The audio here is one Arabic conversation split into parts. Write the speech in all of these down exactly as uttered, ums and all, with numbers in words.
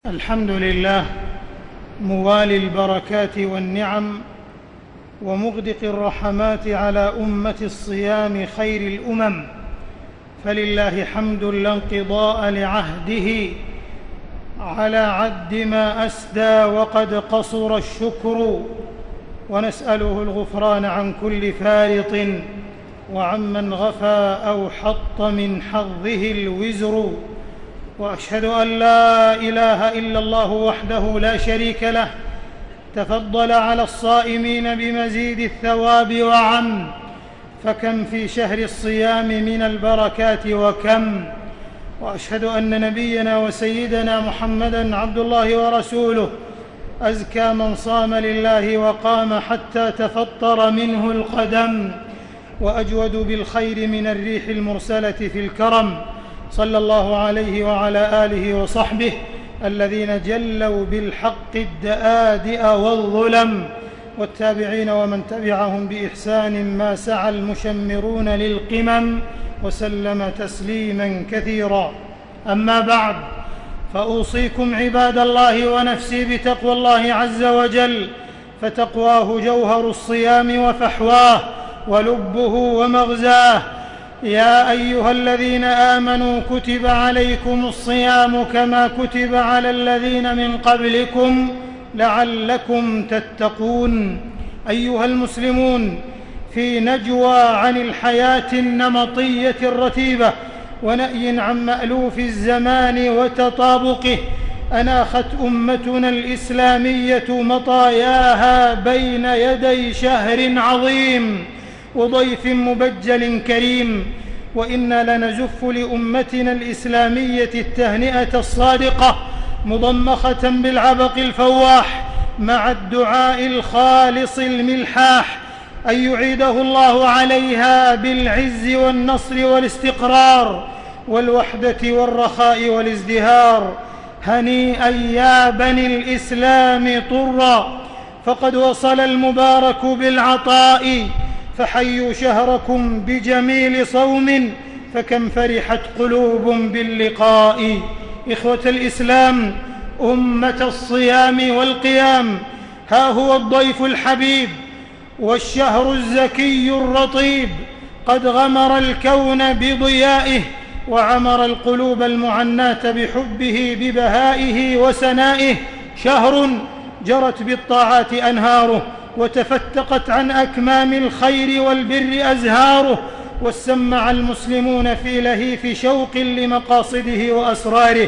الحمد لله موالي البركات والنعم ومغدق الرحمات على أمة الصيام خير الأمم، فلله حمد لا انقضاء لعهده على عد ما أسدى وقد قصر الشكر، ونسأله الغفران عن كل فارط وعمن غفى أو حط من حظه الوزر. وأشهد أن لا إله إلا الله وحده لا شريك له تفضل على الصائمين بمزيد الثواب وعم، فكم في شهر الصيام من البركات وكم. وأشهد أن نبينا وسيدنا محمدًا عبد الله ورسوله أزكى من صام لله وقام حتى تفطر منه القدم، وأجود بالخير من الريح المرسلة في الكرم، صلى الله عليه وعلى آله وصحبه الذين جلوا بالحق الدآدئ والظلم، والتابعين ومن تبعهم بإحسان ما سعى المشمرون للقمم، وسلم تسليما كثيرا. أما بعد، فأوصيكم عباد الله ونفسي بتقوى الله عز وجل، فتقواه جوهر الصيام وفحواه ولبه ومغزاه. يا أيها الذين آمنوا كتب عليكم الصيام كما كتب على الذين من قبلكم لعلكم تتقون. أيها المسلمون، في نجوى عن الحياة النمطية الرتيبة ونأي عن مألوف الزمان وتطابقه، أناخت أمتنا الإسلامية مطاياها بين يدي شهر عظيم وضيف مبجل كريم، وإنا لنزف لأمتنا الإسلامية التهنئة الصادقة مضمخة بالعبق الفواح مع الدعاء الخالص الملحاح أن يعيده الله عليها بالعز والنصر والاستقرار والوحدة والرخاء والازدهار. هنيئا يا بني الإسلام طرا، فقد وصل المبارك بالعطاء، فحيوا شهركم بجميل صوم، فكم فرحت قلوب باللقاء. إخوة الإسلام، أمة الصيام والقيام، ها هو الضيف الحبيب والشهر الزكي الرطيب قد غمر الكون بضيائه، وعمر القلوب المعناة بحبه ببهائه وسنائه. شهر جرت بالطاعات أنهاره، وتفتقت عن أكمام الخير والبر أزهاره، وسمع المسلمون في لهيف شوق لمقاصده وأسراره،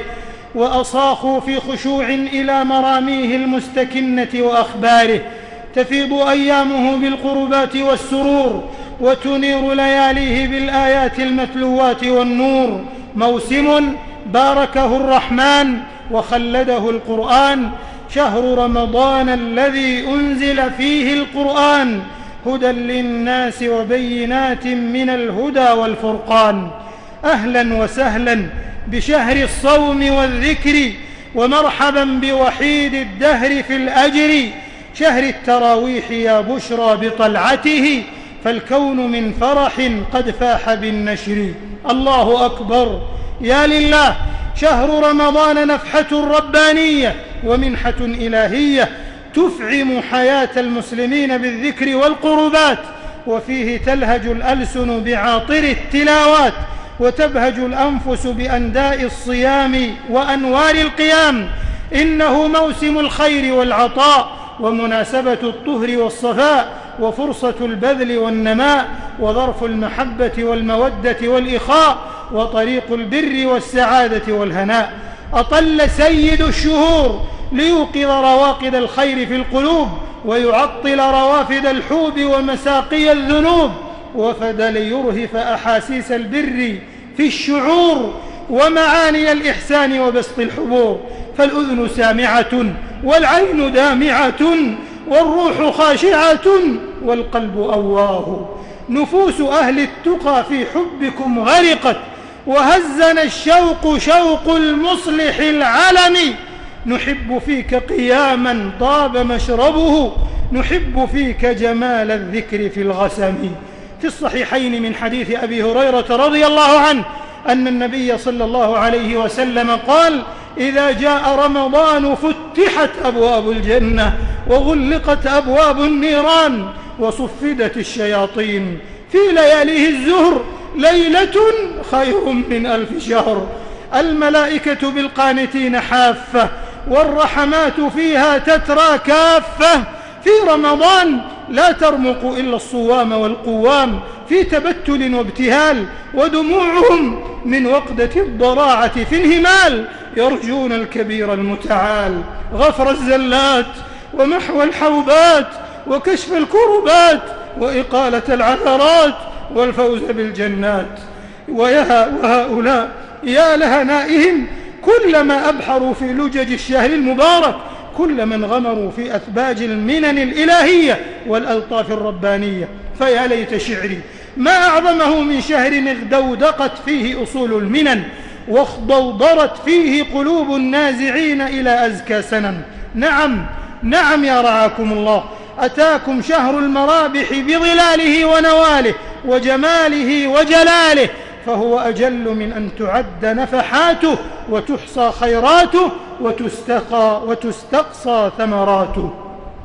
وأصاخوا في خشوع إلى مراميه المستكنة وأخباره. تفيض أيامه بالقربات والسرور، وتنير لياليه بالآيات المتلوات والنور. موسم باركه الرحمن وخلده القرآن، شهر رمضان الذي أنزل فيه القرآن، هدى للناس وبينات من الهدى والفرقان. أهلا وسهلا بشهر الصوم والذكر، ومرحبا بوحيد الدهر في الأجر، شهر التراويح يا بشرى بطلعته، فالكون من فرح قد فاح بالنشر. الله أكبر، يا لله. شهر رمضان نفحة ربانية ومنحة إلهية تفعم حياة المسلمين بالذكر والقربات، وفيه تلهج الألسن بعاطر التلاوات، وتبهج الأنفس بأنداء الصيام وأنوار القيام. إنه موسم الخير والعطاء، ومناسبة الطهر والصفاء، وفرصة البذل والنماء، وظرف المحبة والمودة والإخاء، وطريق البر والسعادة والهناء. أطل سيد الشهور ليوقظ رواقد الخير في القلوب، ويعطل روافد الحوب ومساقي الذنوب، وفد ليرهف أحاسيس البر في الشعور، ومعاني الإحسان وبسط الحبور. فالأذن سامعة والعين دامعة والروح خاشعة والقلب أواه. نفوس أهل التقى في حبكم غرقت، وهزنا الشوق شوق المصلح العلم. نحب فيك قياما طاب مشربه، نحب فيك جمال الذكر في الغسم. في الصحيحين من حديث أبي هريرة رضي الله عنه أن النبي صلى الله عليه وسلم قال: إذا جاء رمضان فتحت أبواب الجنة وغلقت أبواب النيران وصفدت الشياطين. في لياليه الزهر ليلة خير من ألف شهر. الملائكة بالقانتين حافة، والرحمات فيها تترى كافة. في رمضان لا ترمق إلا الصوام والقوام في تبتل وابتهال، ودموعهم من وقدة الضراعة في الهمال، يرجون الكبير المتعال، غفر الزلات ومحو الحوبات وكشف الكربات وإقالة العثرات والفوز بالجنات. ويا وهؤلاء يا لهنائهم كلما أبحروا في لجج الشهر المبارك، كل من غمروا في أثباج المنن الإلهية والألطاف الربانية. فيا ليت شعري ما أعظمه من شهر اغدودقت فيه أصول المنن، واخضوضرت فيه قلوب النازعين إلى أزكى سنن. نعم نعم يا رعاكم الله، أتاكم شهر المرابح بظلاله ونواله وجماله وجلاله، فهو أجل من أن تعد نفحاته وتحصى خيراته وتستقى وتستقصى ثمراته.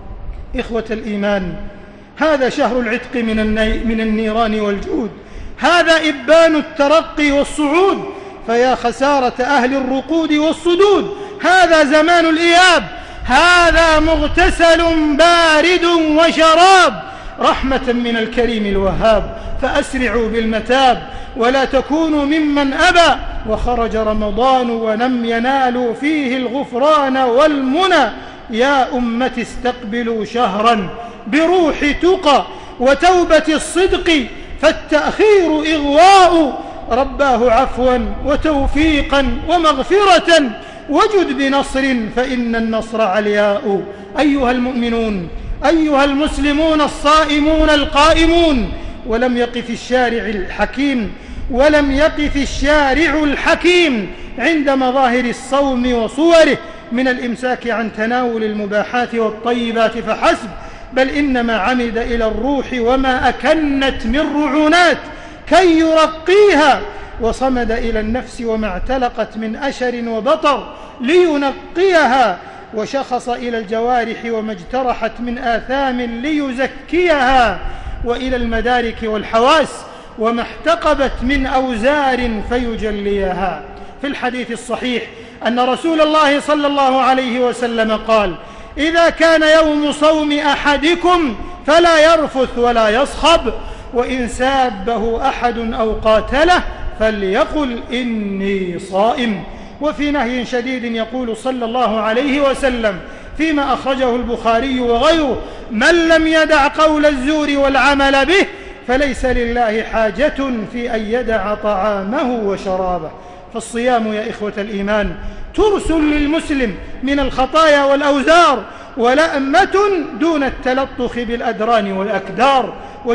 إخوة الإيمان، هذا شهر العتق من, الني من النيران والجود، هذا إبان الترقي والصعود. فيا خسارة أهل الرقود والصدود، هذا زمان الإياب، هذا مغتسل بارد وشراب، رحمة من الكريم الوهاب. فأسرعوا بالمتاب ولا تكونوا ممن أبى، وخرج رمضان ولم ينالوا فيه الغفران والمنى. يا أمة استقبلوا شهرا بروح تقى وتوبة الصدق، فالتأخير إغواء، رباه عفوا وتوفيقا ومغفرة، وجد بنصر فإن النصر علياء. أيها المؤمنون، أيها المسلمون الصائمون القائمون، ولم يقف الشارع الحكيم ولم يقف الشارع الحكيم عند مظاهر الصوم وصوره من الإمساك عن تناول المباحات والطيبات فحسب، بل إنما عمد إلى الروح وما أكنت من رعونات كي يرقيها، وصمد إلى النفس وما اعتلقت من أشر وبطر لينقيها، وشخص إلى الجوارح وما اجترحت من آثام ليزكيها، وإلى المدارك والحواس وما احتقبت من أوزار فيجليها. في الحديث الصحيح أن رسول الله صلى الله عليه وسلم قال: إذا كان يوم صوم أحدكم فلا يرفث ولا يصخب، وإن سابه أحد أو قاتله فليقل إني صائم. وفي نهي شديد يقول صلى الله عليه وسلم فيما أخرجه البخاري وغيره: من لم يدع قول الزور والعمل به فليس لله حاجة في أن يدع طعامه وشرابه. فالصيام يا إخوة الإيمان ترس للمسلم من الخطايا والأوزار، ولأمة دون التلطخ بالأدران والأكدار،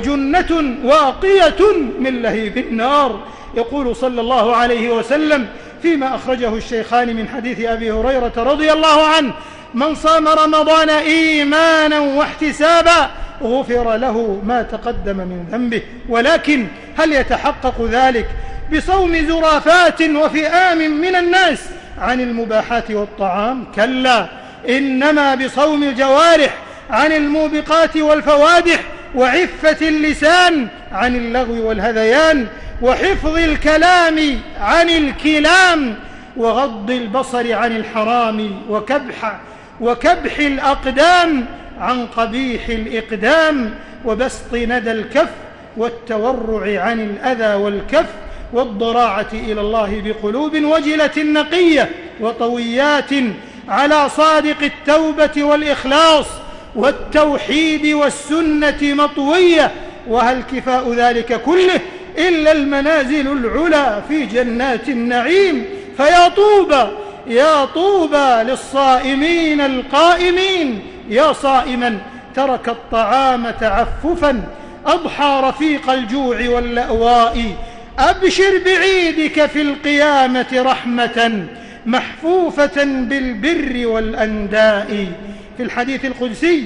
وجنة واقية من لهيب النار. يقول صلى الله عليه وسلم فيما أخرجه الشيخان من حديث أبي هريرة رضي الله عنه: من صام رمضان إيمانا واحتسابا غفر له ما تقدم من ذنبه. ولكن هل يتحقق ذلك بصوم زرافات وفئام من الناس عن المباحات والطعام؟ كلا، إنما بصوم الجوارح عن الموبقات والفوادح، وعفة اللسان عن اللغو والهذيان، وحفظ الكلام عن الكلام، وغض البصر عن الحرام، وكبح, وكبح الأقدام عن قبيح الإقدام، وبسط ندى الكف، والتورع عن الأذى والكف، والضراعة إلى الله بقلوب وجلة نقية وطويات على صادق التوبة والإخلاص والتوحيد والسنة مطوية. وهل كفاء ذلك كله إلا المنازل العلى في جنات النعيم؟ فيا طوبى يا طوبى للصائمين القائمين. يا صائما ترك الطعام تعففا، أضحى رفيق الجوع واللأواء، أبشر بعيدك في القيامة رحمة محفوفة بالبر والأنداء. في الحديث القدسي: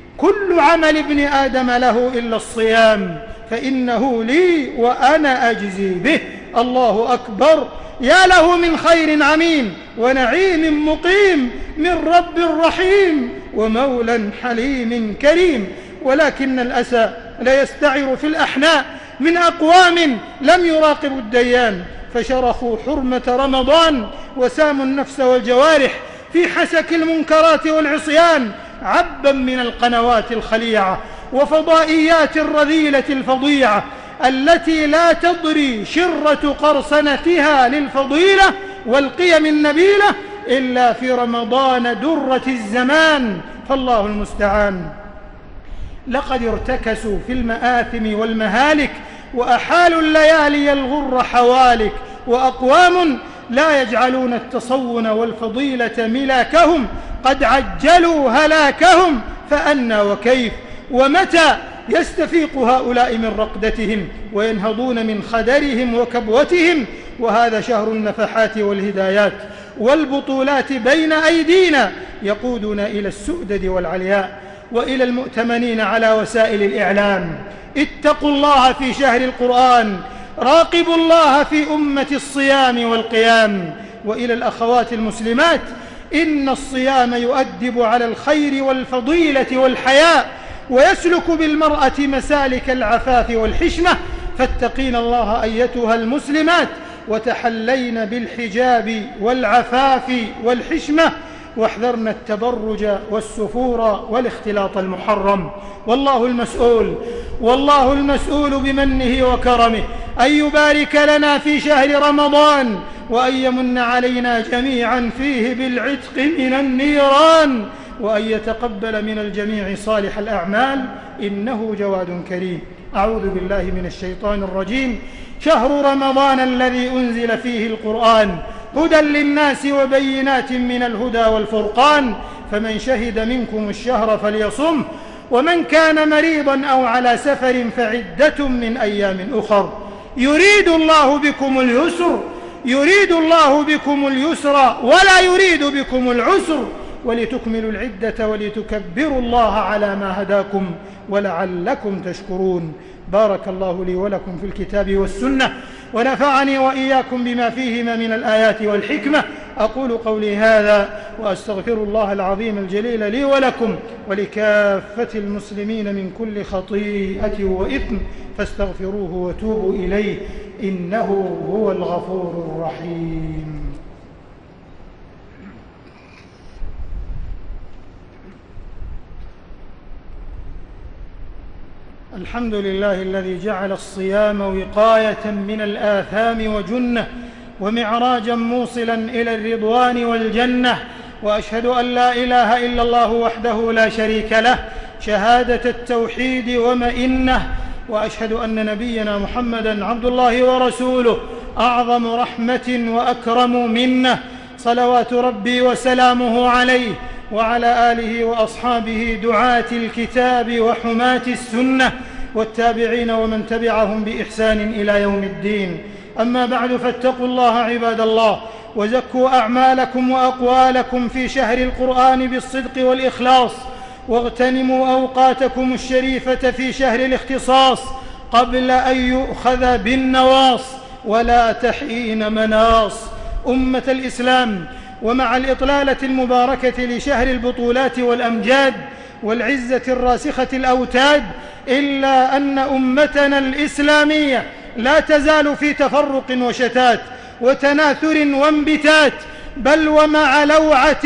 كل عمل ابن آدم له إلا الصيام فإنه لي وأنا أجزي به. الله أكبر. يا له من خير عميم ونعيم مقيم من رب رحيم ومولى حليم كريم. ولكن الأسى لا يستعر في الأحناء من أقوام لم يراقبوا الديان، فشرخوا حرمة رمضان وساموا النفس والجوارح في حسك المنكرات والعصيان عبا من القنوات الخليعة وفضائيات الرذيلة الفظيعة التي لا تضري شرة قرصنتها للفضيلة والقيم النبيلة إلا في رمضان درة الزمان، فالله المستعان. لقد ارتكسوا في المآثم والمهالك وأحالوا الليالي الغر حوالك، وأقوام لا يجعلون التصون والفضيلة ملاكهم قد عجلوا هلاكهم، فأنى وكيف ومتى يستفيق هؤلاء من رقدتهم وينهضون من خدرهم وكبوتهم؟ وهذا شهر النفحات والهدايات والبطولات بين أيدينا يقودنا إلى السؤدد والعلياء وإلى المؤتمنين على وسائل الإعلام. اتقوا الله في شهر القرآن، راقبوا الله في أمة الصيام والقيام. وإلى الأخوات المسلمات، إن الصيام يؤدب على الخير والفضيلة والحياء ويسلك بالمرأة مسالك العفاف والحشمة، فاتقين الله أيتها المسلمات وتحلين بالحجاب والعفاف والحشمة، واحذرن التبرج والسفور والاختلاط المحرم. والله المسؤول والله المسؤول بمنه وكرمه أن يبارك لنا في شهر رمضان، وأن يمن علينا جميعا فيه بالعتق من النيران، وأن يتقبل من الجميع صالح الأعمال، إنه جواد كريم. أعوذ بالله من الشيطان الرجيم. شهر رمضان الذي أنزل فيه القرآن هدى للناس وبينات من الهدى والفرقان، فمن شهد منكم الشهر فليصم، ومن كان مريضا أو على سفر فعدة من أيام أخر. يريد الله بكم اليسر يريد الله بكم اليسر ولا يريد بكم العسر، ولتكملوا العدة ولتكبروا الله على ما هداكم ولعلكم تشكرون. بارك الله لي ولكم في الكتاب والسنة، ونفعني وإياكم بما فيهما من الآيات والحكمة. أقول قولي هذا وأستغفر الله العظيم الجليل لي ولكم ولكافة المسلمين من كل خطيئة وإثم، فاستغفروه وتوبوا إليه، إنه هو الغفور الرحيم. الحمد لله الذي جعل الصيام وقاية من الآثام وجنة ومعراجا موصلا إلى الرضوان والجنة، وأشهد أن لا إله إلا الله وحده لا شريك له شهادة التوحيد ومئنة، وأشهد أن نبينا محمدًا عبد الله ورسوله أعظم رحمة وأكرم منة، صلوات ربي وسلامه عليه وعلى آله وأصحابه دعاة الكتاب وحماة السنة والتابعين ومن تبعهم بإحسان إلى يوم الدين. أما بعد، فاتقوا الله عباد الله، وزكوا أعمالكم وأقوالكم في شهر القرآن بالصدق والإخلاص، واغتنموا أوقاتكم الشريفة في شهر الاختصاص قبل أن يؤخذ بالنواص ولا تحين مناص. أمة الإسلام، ومع الإطلالة المباركة لشهر البطولات والأمجاد والعزة الراسخة الأوتاد، إلا أن أمتنا الإسلامية لا تزال في تفرق وشتات وتناثر وانبتات، بل ومع لوعة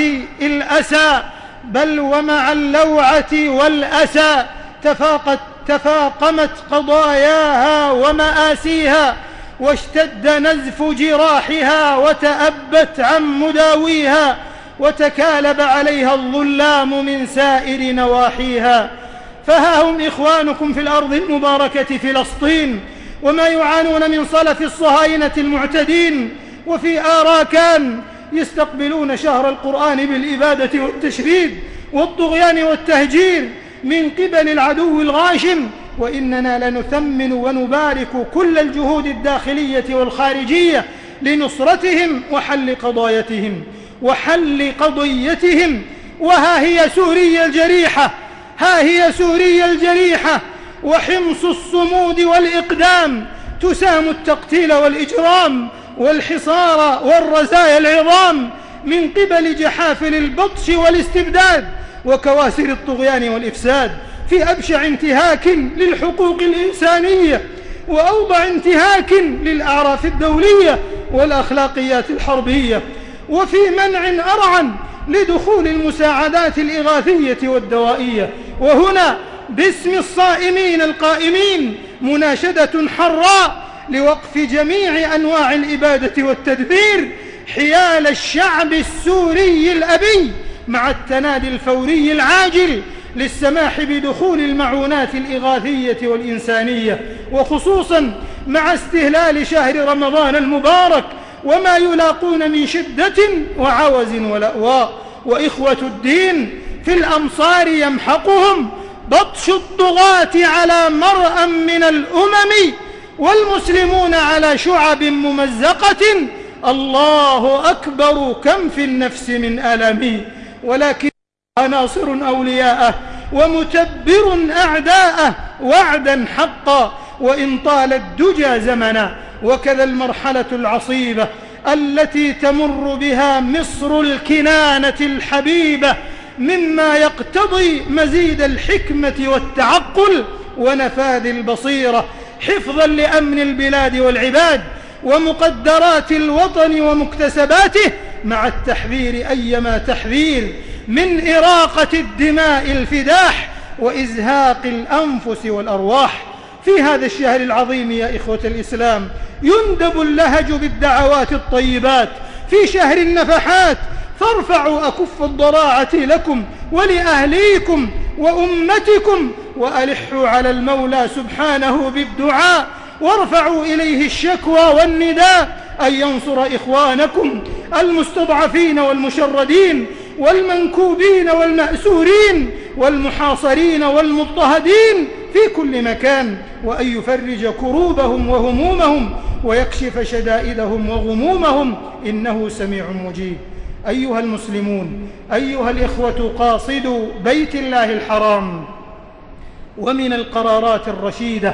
الأسى بل ومع اللوعة والأسى تفاقت تفاقمت قضاياها ومآسيها، واشتد نزف جراحها وتأبت عن مداويها، وتكالب عليها الظلام من سائر نواحيها. فها هم إخوانكم في الأرض المباركة فلسطين، وما يعانون من صلف الصهاينة المعتدين، وفي آراكان يستقبلون شهر القرآن بالإبادة والتشريد والطغيان والتهجير من قبل العدو الغاشم، وإننا لنثمن ونبارك كل الجهود الداخلية والخارجية لنصرتهم وحل قضايتهم وحل قضيتهم. وها هي سوريا الجريحة ها هي سوريا الجريحة وحمص الصمود والإقدام تسام التقتيل والإجرام، والحصار والرزايا العظام من قبل جحافل البطش والاستبداد وكواسر الطغيان والإفساد، في أبشع انتهاك للحقوق الإنسانية وأوضع انتهاك للأعراف الدولية والأخلاقيات الحربية، وفي منع أرعن لدخول المساعدات الإغاثية والدوائية. وهنا باسم الصائمين القائمين مناشدة حراء لوقف جميع أنواع الإبادة والتدبير حيال الشعب السوري الأبي، مع التنادي الفوري العاجل للسماح بدخول المعونات الإغاثية والإنسانية، وخصوصا مع استهلال شهر رمضان المبارك وما يلاقون من شدة وعوز ولأواء. وإخوة الدين في الأمصار يمحقهم بطش الطغاة على مرأى من الأمم، والمسلمون على شعب ممزقة. الله أكبر كم في النفس من ألم، ولكن ناصر أولياءه ومتبر أعداءه وعدا حقا، وإن طال الدجى زمنا. وكذا المرحلة العصيبة التي تمر بها مصر الكنانة الحبيبة مما يقتضي مزيد الحكمة والتعقل ونفاذ البصيرة حفظا لأمن البلاد والعباد ومقدرات الوطن ومكتسباته، مع التحذير أيما تحذير من إراقة الدماء الفداح وإزهاق الأنفس والأرواح. في هذا الشهر العظيم يا إخوة الإسلام يندب اللهج بالدعوات الطيبات، في شهر النفحات فارفعوا أكف الضراعة لكم ولأهليكم وأمتكم، وألحوا على المولى سبحانه بالدعاء، وارفعوا إليه الشكوى والنداء أن ينصر إخوانكم المستضعفين والمشردين والمنكوبين والمأسورين والمحاصرين والمضطهدين في كل مكان، وأن يفرج كروبهم وهمومهم ويكشف شدائدهم وغمومهم، إنه سميع مجيب. أيها المسلمون، أيها الإخوة، قاصدوا بيت الله الحرام، ومن القرارات الرشيدة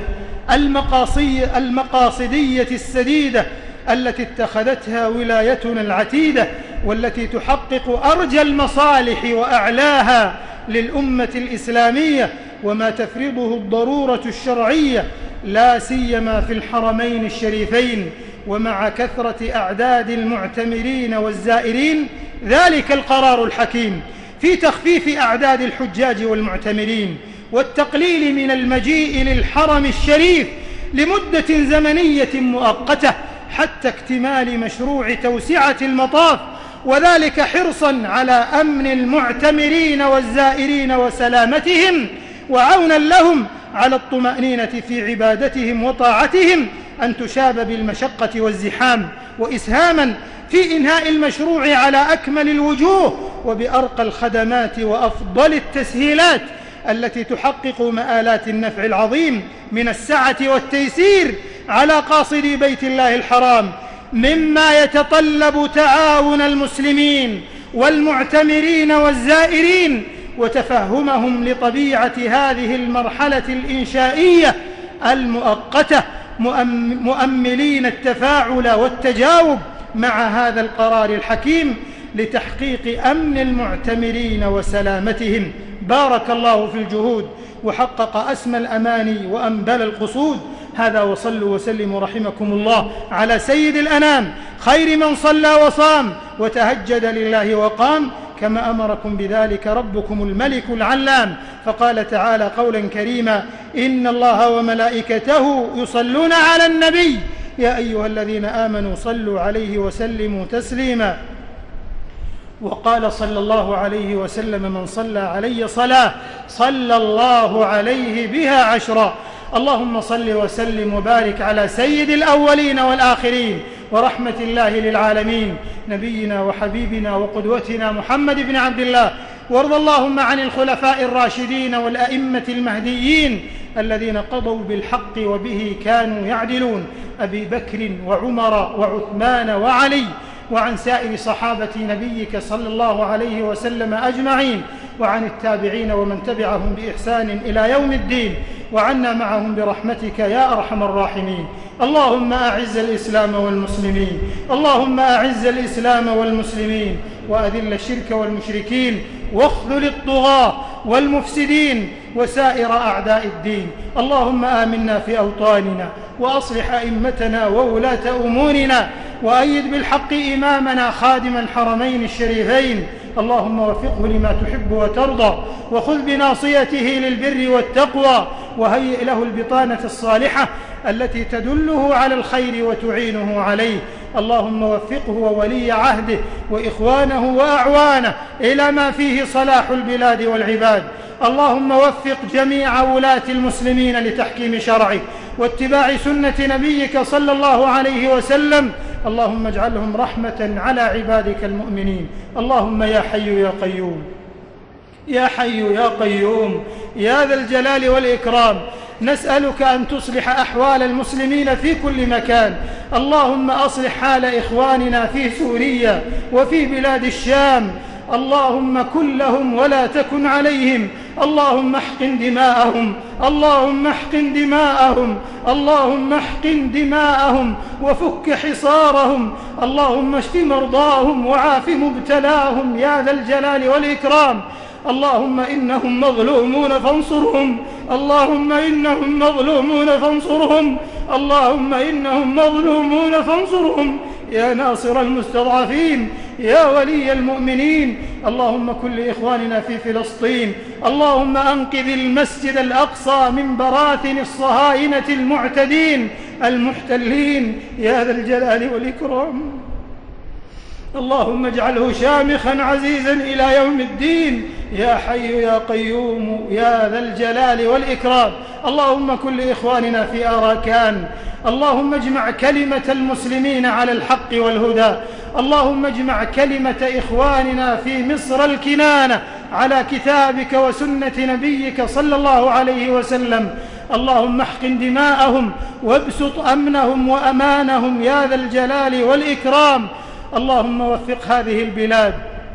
المقاصي المقاصدية السديدة التي اتخذتها ولايتنا العتيدة، والتي تحقق أرجى المصالح وأعلاها للأمة الإسلامية وما تفرضه الضرورة الشرعية، لا سيما في الحرمين الشريفين ومع كثرة أعداد المعتمرين والزائرين، ذلك القرار الحكيم في تخفيف أعداد الحجاج والمعتمرين والتقليل من المجيء للحرم الشريف لمدة زمنية مؤقتة حتى اكتمال مشروع توسعة المطاف، وذلك حرصا على أمن المعتمرين والزائرين وسلامتهم، وعونا لهم على الطمأنينة في عبادتهم وطاعتهم أن تشاب بالمشقة والزحام، وإسهاما في إنهاء المشروع على أكمل الوجوه وبأرقى الخدمات وأفضل التسهيلات التي تحقق مآلات النفع العظيم من السعة والتيسير على قاصدي بيت الله الحرام، مما يتطلب تعاون المسلمين والمعتمرين والزائرين وتفهمهم لطبيعة هذه المرحلة الإنشائية المؤقتة، مؤملين التفاعل والتجاوب مع هذا القرار الحكيم لتحقيق أمن المعتمرين وسلامتهم. بارك الله في الجهود وحقق أسمى الأماني وأنبل القصود. هذا، وصلوا وسلموا رحمكم الله على سيد الأنام خير من صلى وصام وتهجد لله وقام، كما أمركم بذلك ربكم الملك العلام، فقال تعالى قولا كريما: إن الله وملائكته يصلون على النبي يا أيها الذين آمنوا صلوا عليه وسلموا تسليما. وقال صلى الله عليه وسلم: من صلى علي صلاة صلى الله عليه بها عشرا. اللهم صل وسلم وبارك على سيد الأولين والآخرين ورحمة الله للعالمين، نبينا وحبيبنا وقدوتنا محمد بن عبد الله، وارض اللهم عن الخلفاء الراشدين والأئمة المهديين الذين قضوا بالحق وبه كانوا يعدلون، أبي بكر وعمر وعثمان وعلي، وعن سائر صحابة نبيك صلى الله عليه وسلم أجمعين، وعن التابعين ومن تبعهم بإحسان إلى يوم الدين. وعنا معهم برحمتك يا أرحم الراحمين. اللهم أعز الإسلام والمسلمين، اللهم أعز الإسلام والمسلمين، وأذل الشرك والمشركين، واخذل الطغاة والمفسدين وسائر أعداء الدين. اللهم آمنا في أوطاننا، وأصلح أئمتنا وولاة أمورنا، وأيد بالحق إمامنا خادم الحرمين الشريفين. اللهم وفقه لما تحب وترضى، وخذ بناصيته للبر والتقوى، وهيئ له البطانة الصالحة التي تدله على الخير وتعينه عليه. اللهم وفقه وولي عهده وإخوانه وأعوانه إلى ما فيه صلاح البلاد والعباد. اللهم وفق جميع ولاة المسلمين لتحكيم شرعك واتباع سنة نبيك صلى الله عليه وسلم. اللهم اجعلهم رحمة على عبادك المؤمنين. اللهم يا حي يا قيوم، يا حي يا قيوم، يا ذا الجلال والإكرام، نسألك أن تصلح أحوال المسلمين في كل مكان. اللهم أصلح حال إخواننا في سوريا وفي بلاد الشام. اللهم كن لهم ولا تكن عليهم. اللهم احقن دماءهم، اللهم احقن دماءهم، اللهم احقن دماءهم وفك حصارهم. اللهم اشف مرضاهم وعاف مبتلاهم يا ذا الجلال والإكرام. اللهم إنهم مظلومون فانصرهم، اللهم إنهم مظلومون فانصرهم، اللهم إنهم مظلومون فانصرهم يا ناصر المستضعفين، يا ولي المؤمنين. اللهم كن لإخواننا في فلسطين. اللهم أنقذ المسجد الأقصى من براثن الصهاينة المعتدين المحتلين يا ذا الجلال والإكرام. اللهم اجعله شامخا عزيزا إلى يوم الدين يا حي يا قيوم يا ذا الجلال والإكرام. اللهم كن لإخواننا في أراكان. اللهم اجمع كلمة المسلمين على الحق والهدى. اللهم اجمع كلمة إخواننا في مصر الكنانة على كتابك وسنة نبيك صلى الله عليه وسلم. اللهم احقن دماءهم وابسط أمنهم وأمانهم يا ذا الجلال والإكرام. اللهم وفق هذه البلاد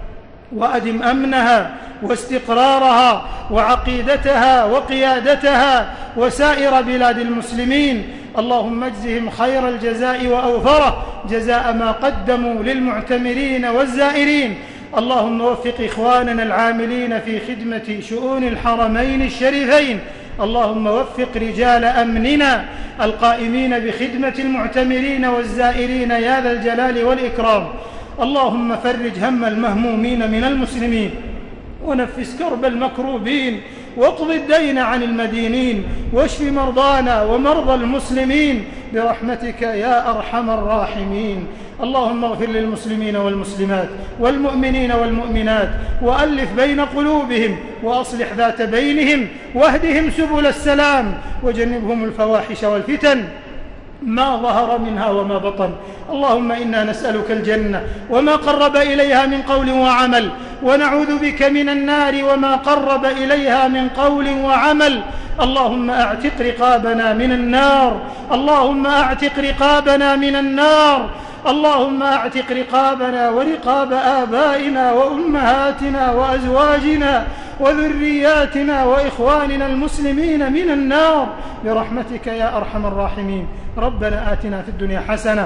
وأدم أمنها واستقرارها وعقيدتها وقيادتها وسائر بلاد المسلمين. اللهم اجزهم خير الجزاء وأوفره جزاء ما قدموا للمعتمرين والزائرين. اللهم وفق إخواننا العاملين في خدمة شؤون الحرمين الشريفين. اللهم وفق رجال أمننا القائمين بخدمة المعتمرين والزائرين يا ذا الجلال والإكرام. اللهم فرج هم المهمومين من المسلمين، ونفس كرب المكروبين، واقض الدين عن المدينين، واشف مرضانا ومرضى المسلمين برحمتك يا أرحم الراحمين. اللهم اغفر للمسلمين والمسلمات والمؤمنين والمؤمنات، وألف بين قلوبهم، وأصلح ذات بينهم، واهدهم سبل السلام، وجنبهم الفواحش والفتن ما ظهر منها وما بطن. اللهم إنا نسألك الجنة وما قرب إليها من قول وعمل، ونعوذ بك من النار وما قرب إليها من قول وعمل. اللهم أعتق رقابنا من النار، اللهم أعتق رقابنا من النار، اللهم أعتق رقابنا ورقاب آبائنا وأمهاتنا وأزواجنا وذرياتنا وإخواننا المسلمين من النار برحمتك يا أرحم الراحمين. ربنا آتنا في الدنيا حسنة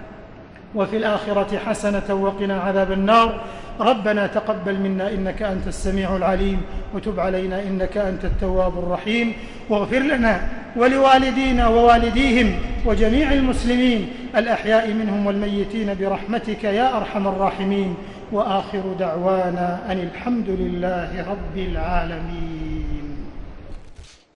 وفي الآخرة حسنة وقنا عذاب النار. ربنا تقبل منا إنك أنت السميع العليم، وتب علينا إنك أنت التواب الرحيم، واغفر لنا ولوالدينا ووالديهم وجميع المسلمين الأحياء منهم والميتين برحمتك يا أرحم الراحمين. وآخر دعوانا أن الحمد لله رب العالمين.